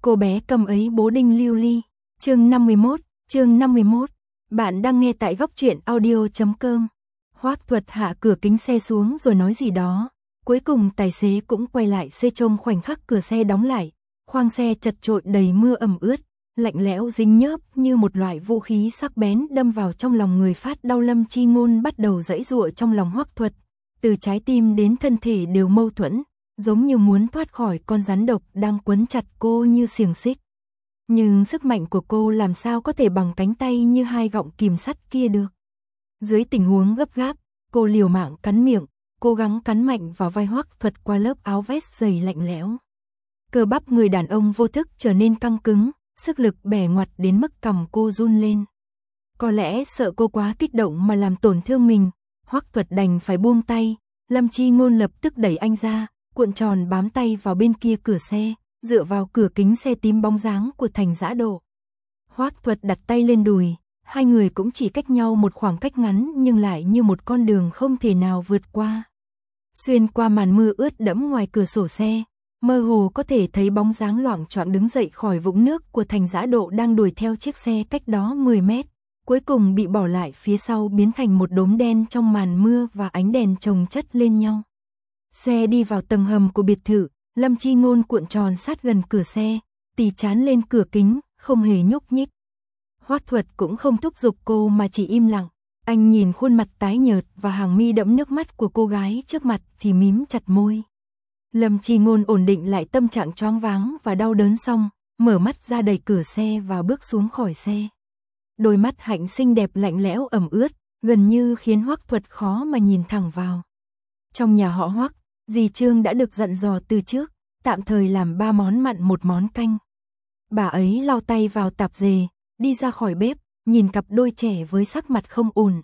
Cô bé cầm ấy bố đinh lưu ly. Chương 51. Bạn đang nghe tại góc truyện audio.com. Hoắc Thuật hạ cửa kính xe xuống rồi nói gì đó. Cuối cùng tài xế cũng quay lại xe trông khoảnh khắc cửa xe đóng lại. Khoang xe chật chội đầy mưa ẩm ướt, lạnh lẽo dính nhớp như một loại vũ khí sắc bén đâm vào trong lòng người phát đau. Lâm Chi Ngôn bắt đầu giãy giụa trong lòng Hoắc Thuật. Từ trái tim đến thân thể đều mâu thuẫn, giống như muốn thoát khỏi con rắn độc đang quấn chặt cô như xiềng xích. Nhưng sức mạnh của cô làm sao có thể bằng cánh tay như hai gọng kìm sắt kia được. Dưới tình huống gấp gáp, cô liều mạng cắn miệng, cố gắng cắn mạnh vào vai Hoắc Thuật qua lớp áo vest dày lạnh lẽo. Cơ bắp người đàn ông vô thức trở nên căng cứng, sức lực bẻ ngoặt đến mức cằm cô run lên. Có lẽ sợ cô quá kích động mà làm tổn thương mình, Hoắc Thuật đành phải buông tay. Lâm Chi Ngôn lập tức đẩy anh ra, cuộn tròn bám tay vào bên kia cửa xe, dựa vào cửa kính xe tím bóng dáng của Thành Dã Độ. Hoắc Thuật đặt tay lên đùi, hai người cũng chỉ cách nhau một khoảng cách ngắn nhưng lại như một con đường không thể nào vượt qua. Xuyên qua màn mưa ướt đẫm ngoài cửa sổ xe, mơ hồ có thể thấy bóng dáng loạng choạng đứng dậy khỏi vũng nước của Thành Dã Độ đang đuổi theo chiếc xe cách đó 10 mét. Cuối cùng bị bỏ lại phía sau biến thành một đốm đen trong màn mưa và ánh đèn chồng chất lên nhau. Xe đi vào tầng hầm của biệt thự, Lâm Chi Ngôn cuộn tròn sát gần cửa xe, tì trán lên cửa kính, không hề nhúc nhích. Hoắc Thuật cũng không thúc giục cô mà chỉ im lặng. Anh nhìn khuôn mặt tái nhợt và hàng mi đẫm nước mắt của cô gái trước mặt thì mím chặt môi. Lâm Chi Ngôn ổn định lại tâm trạng choáng váng và đau đớn xong, mở mắt ra đẩy cửa xe và bước xuống khỏi xe. Đôi mắt hạnh xinh đẹp lạnh lẽo ẩm ướt, gần như khiến Hoắc Thuật khó mà nhìn thẳng vào. Trong nhà họ Hoắc, dì Trương đã được dặn dò từ trước, tạm thời làm 3 món mặn 1 món canh. Bà ấy lau tay vào tạp dề, đi ra khỏi bếp, nhìn cặp đôi trẻ với sắc mặt không ổn.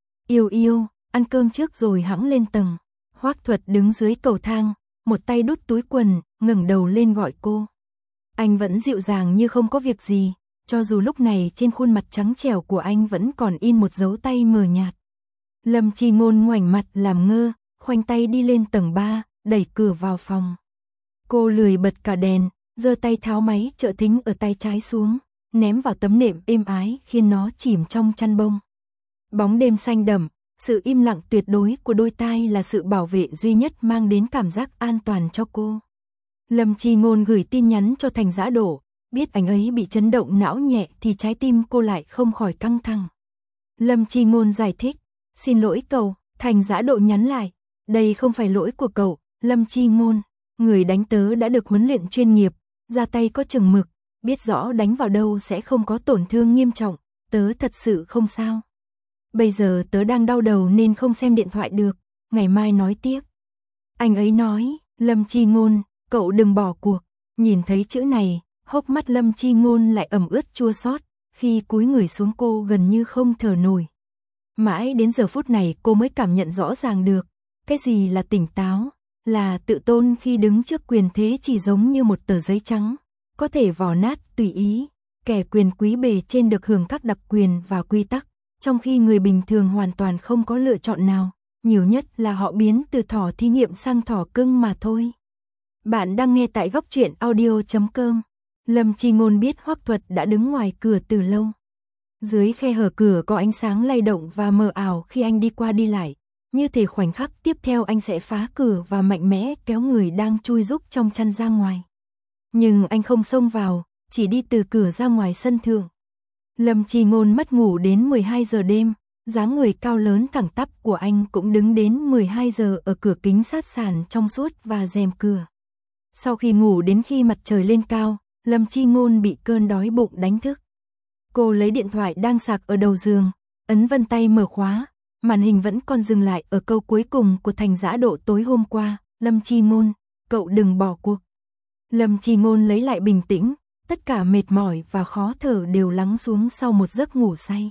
Yêu, ăn cơm trước rồi hẵng lên tầng. Hoắc Thuật đứng dưới cầu thang, một tay đút túi quần, ngẩng đầu lên gọi cô. Anh vẫn dịu dàng như không có việc gì, cho dù lúc này trên khuôn mặt trắng trẻo của anh vẫn còn in một dấu tay mờ nhạt. Lâm Chi Ngôn ngoảnh mặt làm ngơ, khoanh tay đi lên tầng 3, đẩy cửa vào phòng. Cô lười bật cả đèn, giơ tay tháo máy trợ thính ở tay trái xuống, ném vào tấm nệm êm ái khiến nó chìm trong chăn bông. Bóng đêm xanh đậm, sự im lặng tuyệt đối của đôi tai là sự bảo vệ duy nhất mang đến cảm giác an toàn cho cô. Lâm Chi Ngôn gửi tin nhắn cho Thành Dã Độ, biết anh ấy bị chấn động não nhẹ thì trái tim cô lại không khỏi căng thẳng. Lâm Chi Ngôn giải thích, xin lỗi cậu. Thành Dã Độ nhắn lại, đây không phải lỗi của cậu, Lâm Chi Ngôn, người đánh tớ đã được huấn luyện chuyên nghiệp, ra tay có chừng mực, biết rõ đánh vào đâu sẽ không có tổn thương nghiêm trọng, tớ thật sự không sao. Bây giờ tớ đang đau đầu nên không xem điện thoại được, ngày mai nói tiếp. Anh ấy nói, Lâm Chi Ngôn, cậu đừng bỏ cuộc. Nhìn thấy chữ này, hốc mắt Lâm Chi Ngôn lại ẩm ướt chua xót, khi cúi người xuống cô gần như không thở nổi. Mãi đến giờ phút này cô mới cảm nhận rõ ràng được, cái gì là tỉnh táo, là tự tôn khi đứng trước quyền thế chỉ giống như một tờ giấy trắng, có thể vò nát tùy ý, kẻ quyền quý bề trên được hưởng các đặc quyền và quy tắc, trong khi người bình thường hoàn toàn không có lựa chọn nào, nhiều nhất là họ biến từ thỏ thí nghiệm sang thỏ cưng mà thôi. Bạn đang nghe tại góc truyện audio.com. Lâm Chi Ngôn biết Hoắc Thuật đã đứng ngoài cửa từ lâu. Dưới khe hở cửa có ánh sáng lay động và mờ ảo khi anh đi qua đi lại, như thể khoảnh khắc tiếp theo anh sẽ phá cửa và mạnh mẽ kéo người đang chui rúc trong chăn ra ngoài. Nhưng anh không xông vào, chỉ đi từ cửa ra ngoài sân thượng. Lâm Chi Ngôn mất ngủ đến 12 giờ đêm, dáng người cao lớn thẳng tắp của anh cũng đứng đến 12 giờ ở cửa kính sát sàn trong suốt và rèm cửa. Sau khi ngủ đến khi mặt trời lên cao, Lâm Chi Ngôn bị cơn đói bụng đánh thức. Cô lấy điện thoại đang sạc ở đầu giường, ấn vân tay mở khóa, màn hình vẫn còn dừng lại ở câu cuối cùng của Thành Dã Độ tối hôm qua, Lâm Chi Ngôn, cậu đừng bỏ cuộc. Lâm Chi Ngôn lấy lại bình tĩnh, tất cả mệt mỏi và khó thở đều lắng xuống sau một giấc ngủ say.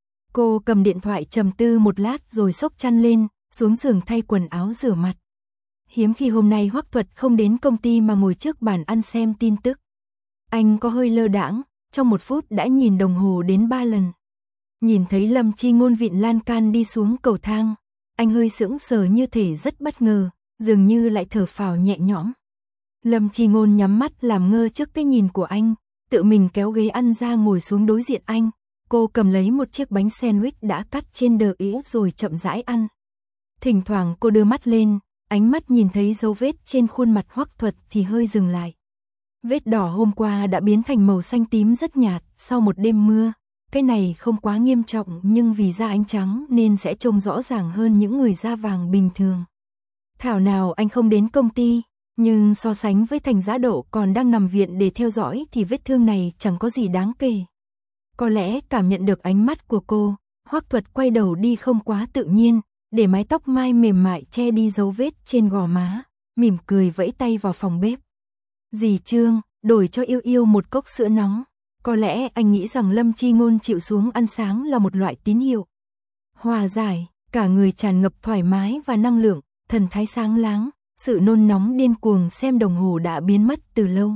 Cô cầm điện thoại trầm tư một lát rồi xốc chăn lên, xuống giường thay quần áo rửa mặt. Hiếm khi hôm nay Hoắc Thuật không đến công ty mà ngồi trước bàn ăn xem tin tức. Anh có hơi lơ đãng, trong 1 phút đã nhìn đồng hồ đến 3 lần. Nhìn thấy Lâm Chi Ngôn vịn lan can đi xuống cầu thang, anh hơi sững sờ như thể rất bất ngờ, dường như lại thở phào nhẹ nhõm. Lâm Chi Ngôn nhắm mắt làm ngơ trước cái nhìn của anh, tự mình kéo ghế ăn ra ngồi xuống đối diện anh. Cô cầm lấy một chiếc bánh sandwich đã cắt trên đờ ĩa rồi chậm rãi ăn. Thỉnh thoảng cô đưa mắt lên, ánh mắt nhìn thấy dấu vết trên khuôn mặt Hoắc Thuật thì hơi dừng lại. Vết đỏ hôm qua đã biến thành màu xanh tím rất nhạt sau một đêm mưa. Cái này không quá nghiêm trọng nhưng vì da anh trắng nên sẽ trông rõ ràng hơn những người da vàng bình thường. Thảo nào anh không đến công ty, nhưng so sánh với Thành Giã Độ còn đang nằm viện để theo dõi thì vết thương này chẳng có gì đáng kể. Có lẽ cảm nhận được ánh mắt của cô, Hoắc Thuật quay đầu đi không quá tự nhiên, để mái tóc mai mềm mại che đi dấu vết trên gò má, mỉm cười vẫy tay vào phòng bếp. Dì Trương, đổi cho Yêu Yêu một cốc sữa nóng. Có lẽ anh nghĩ rằng Lâm Chi Ngôn chịu xuống ăn sáng là một loại tín hiệu hòa giải, cả người tràn ngập thoải mái và năng lượng, thần thái sáng láng, sự nôn nóng điên cuồng xem đồng hồ đã biến mất từ lâu.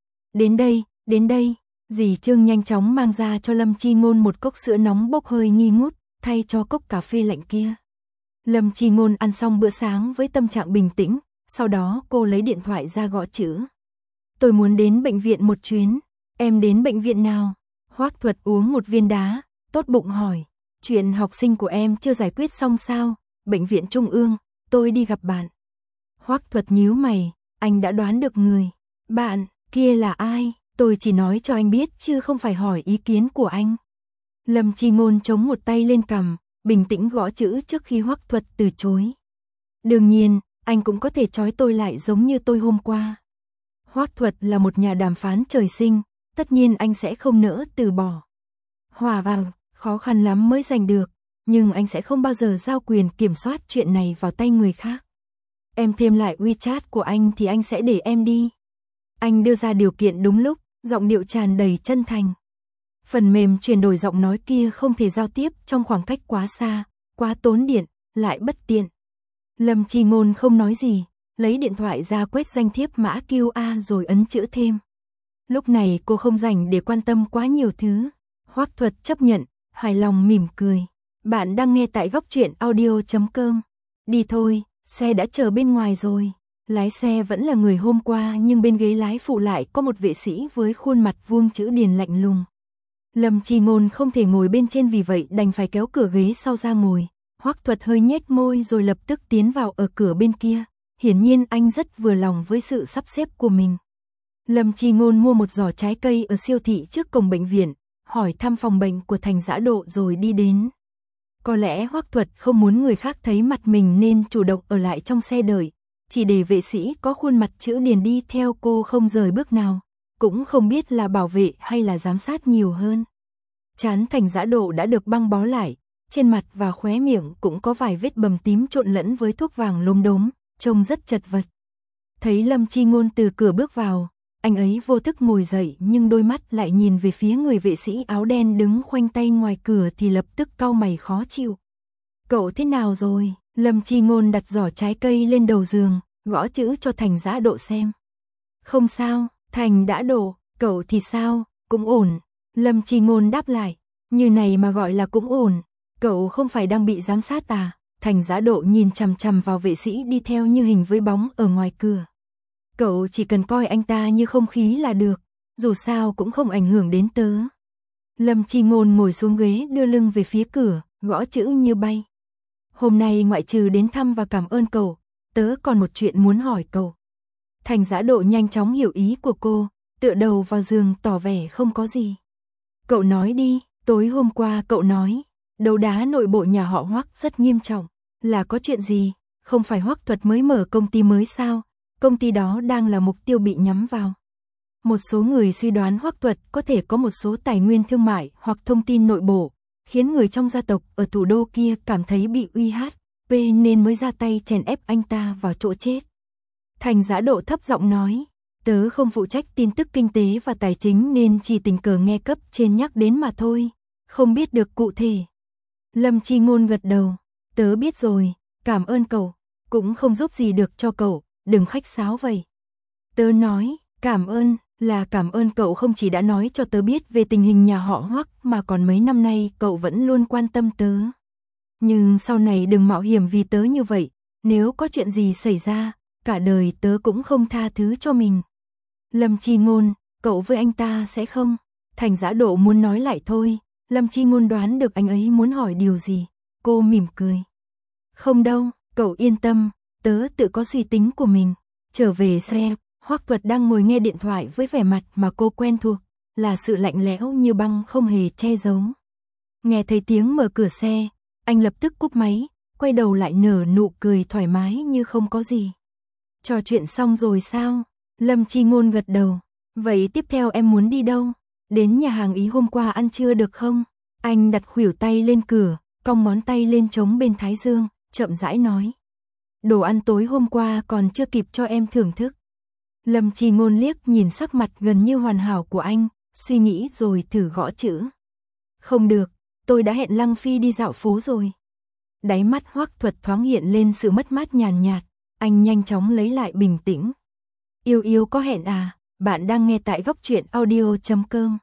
Đến đây, dì Trương nhanh chóng mang ra cho Lâm Chi Ngôn một cốc sữa nóng bốc hơi nghi ngút, thay cho cốc cà phê lạnh kia. Lâm Chi Ngôn ăn xong bữa sáng với tâm trạng bình tĩnh, sau đó cô lấy điện thoại ra gõ chữ. Tôi muốn đến bệnh viện một chuyến. Em đến bệnh viện nào? Hoắc Thuật uống một viên đá, tốt bụng hỏi. Chuyện học sinh của em chưa giải quyết xong sao? Bệnh viện Trung ương, tôi đi gặp bạn. Hoắc Thuật nhíu mày, anh đã đoán được người. Bạn, kia là ai? Tôi chỉ nói cho anh biết chứ không phải hỏi ý kiến của anh. Lâm Chi Ngôn chống một tay lên cằm, bình tĩnh gõ chữ trước khi Hoắc Thuật từ chối. Đương nhiên, anh cũng có thể trói tôi lại giống như tôi hôm qua. Hoắc Thuật là một nhà đàm phán trời sinh, tất nhiên anh sẽ không nỡ từ bỏ. Hòa vào, khó khăn lắm mới giành được, nhưng anh sẽ không bao giờ giao quyền kiểm soát chuyện này vào tay người khác. Em thêm lại WeChat của anh thì anh sẽ để em đi. Anh đưa ra điều kiện đúng lúc, giọng điệu tràn đầy chân thành. Phần mềm chuyển đổi giọng nói kia không thể giao tiếp trong khoảng cách quá xa, quá tốn điện, lại bất tiện. Lâm Chi Ngôn không nói gì, lấy điện thoại ra quét danh thiếp mã QR rồi ấn chữ thêm. Lúc này cô không rảnh để quan tâm quá nhiều thứ. Hoắc Thuật chấp nhận, hài lòng mỉm cười. Bạn đang nghe tại góc truyện audio.com. Đi thôi, xe đã chờ bên ngoài rồi. Lái xe vẫn là người hôm qua nhưng bên ghế lái phụ lại có một vệ sĩ với khuôn mặt vuông chữ điền lạnh lùng. Lâm Chi Ngôn không thể ngồi bên trên vì vậy đành phải kéo cửa ghế sau ra ngồi. Hoắc Thuật hơi nhếch môi rồi lập tức tiến vào ở cửa bên kia. Hiển nhiên anh rất vừa lòng với sự sắp xếp của mình. Lâm Chi Ngôn mua một giỏ trái cây ở siêu thị trước cổng bệnh viện, hỏi thăm phòng bệnh của Thành Giã Độ rồi đi đến. Có lẽ Hoắc Thuật không muốn người khác thấy mặt mình nên chủ động ở lại trong xe đợi, chỉ để vệ sĩ có khuôn mặt chữ điền đi theo cô không rời bước nào, cũng không biết là bảo vệ hay là giám sát nhiều hơn. Trán Thành Giã Độ đã được băng bó lại, trên mặt và khóe miệng cũng có vài vết bầm tím trộn lẫn với thuốc vàng lốm đốm, trông rất chật vật. Thấy Lâm Chi Ngôn từ cửa bước vào, anh ấy vô thức ngồi dậy nhưng đôi mắt lại nhìn về phía người vệ sĩ áo đen đứng khoanh tay ngoài cửa thì lập tức cau mày khó chịu. Cậu thế nào rồi? Lâm Chi Ngôn đặt giỏ trái cây lên đầu giường, gõ chữ cho Thành Giã Độ xem. Không sao, Thành đã đổ, cậu thì sao, cũng ổn. Lâm Chi Ngôn đáp lại, như này mà gọi là cũng ổn, cậu không phải đang bị giám sát à? Thành Giã Độ nhìn chằm chằm vào vệ sĩ đi theo như hình với bóng ở ngoài cửa. Cậu chỉ cần coi anh ta như không khí là được, dù sao cũng không ảnh hưởng đến tớ. Lâm Chi Ngôn ngồi xuống ghế đưa lưng về phía cửa, gõ chữ như bay. Hôm nay ngoại trừ đến thăm và cảm ơn cậu, tớ còn một chuyện muốn hỏi cậu. Thành Giã Độ nhanh chóng hiểu ý của cô, tựa đầu vào giường tỏ vẻ không có gì. Cậu nói đi, tối hôm qua cậu nói, đấu đá nội bộ nhà họ Hoắc rất nghiêm trọng, là có chuyện gì, không phải Hoắc Thuật mới mở công ty mới sao, công ty đó đang là mục tiêu bị nhắm vào. Một số người suy đoán Hoắc Thuật có thể có một số tài nguyên thương mại hoặc thông tin nội bộ, khiến người trong gia tộc ở thủ đô kia cảm thấy bị uy hiếp nên mới ra tay chèn ép anh ta vào chỗ chết. Thành Giã Độ thấp giọng nói, tớ không phụ trách tin tức kinh tế và tài chính nên chỉ tình cờ nghe cấp trên nhắc đến mà thôi, không biết được cụ thể. Lâm Chi Ngôn gật đầu, tớ biết rồi, cảm ơn cậu, cũng không giúp gì được cho cậu, đừng khách sáo vậy. Tớ nói, cảm ơn, là cảm ơn cậu không chỉ đã nói cho tớ biết về tình hình nhà họ Hoắc mà còn mấy năm nay cậu vẫn luôn quan tâm tớ. Nhưng sau này đừng mạo hiểm vì tớ như vậy, nếu có chuyện gì xảy ra, cả đời tớ cũng không tha thứ cho mình. Lâm Chi Ngôn, cậu với anh ta sẽ không? Thành Dã Độ muốn nói lại thôi, Lâm Chi Ngôn đoán được anh ấy muốn hỏi điều gì. Cô mỉm cười. Không đâu, cậu yên tâm, tớ tự có suy tính của mình. Trở về xe, Hoắc Tuật đang ngồi nghe điện thoại với vẻ mặt mà cô quen thuộc, là sự lạnh lẽo như băng không hề che giấu. Nghe thấy tiếng mở cửa xe, anh lập tức cúp máy, quay đầu lại nở nụ cười thoải mái như không có gì. Trò chuyện xong rồi sao? Lâm Chi Ngôn gật đầu. Vậy tiếp theo em muốn đi đâu? Đến nhà hàng Ý hôm qua ăn trưa được không? Anh đặt khuỷu tay lên cửa, cong ngón tay lên trống bên thái dương, chậm rãi nói. Đồ ăn tối hôm qua còn chưa kịp cho em thưởng thức. Lâm Chi Ngôn liếc nhìn sắc mặt gần như hoàn hảo của anh, suy nghĩ rồi thử gõ chữ. Không được, tôi đã hẹn Lăng Phi đi dạo phố rồi. Đáy mắt Hoắc Thuật thoáng hiện lên sự mất mát nhàn nhạt, anh nhanh chóng lấy lại bình tĩnh. Yêu yêu có hẹn à? Bạn đang nghe tại góc truyện audio.com.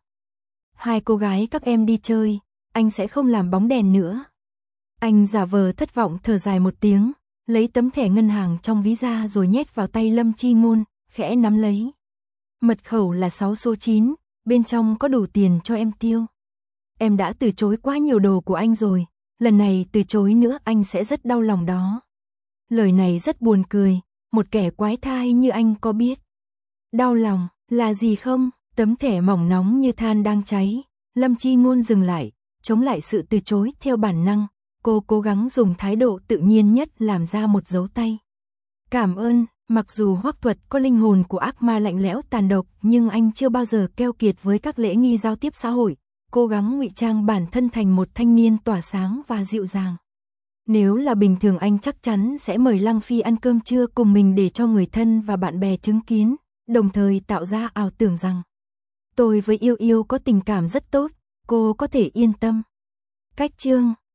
Hai cô gái các em đi chơi, anh sẽ không làm bóng đèn nữa. Anh giả vờ thất vọng thở dài một tiếng, lấy tấm thẻ ngân hàng trong ví ra rồi nhét vào tay Lâm Chi Ngôn, khẽ nắm lấy. Mật khẩu là 6 số 9, bên trong có đủ tiền cho em tiêu. Em đã từ chối quá nhiều đồ của anh rồi, lần này từ chối nữa anh sẽ rất đau lòng đó. Lời này rất buồn cười, một kẻ quái thai như anh có biết. Đau lòng, là gì không? Tấm thẻ mỏng nóng như than đang cháy, Lâm Chi Ngôn dừng lại, chống lại sự từ chối theo bản năng. Cô cố gắng dùng thái độ tự nhiên nhất làm ra một dấu tay. Cảm ơn, mặc dù Hoắc Thuật có linh hồn của ác ma lạnh lẽo tàn độc, nhưng anh chưa bao giờ keo kiệt với các lễ nghi giao tiếp xã hội, cố gắng ngụy trang bản thân thành một thanh niên tỏa sáng và dịu dàng. Nếu là bình thường anh chắc chắn sẽ mời Lăng Phi ăn cơm trưa cùng mình để cho người thân và bạn bè chứng kiến, đồng thời tạo ra ảo tưởng rằng tôi với yêu yêu có tình cảm rất tốt, cô có thể yên tâm. Cách chương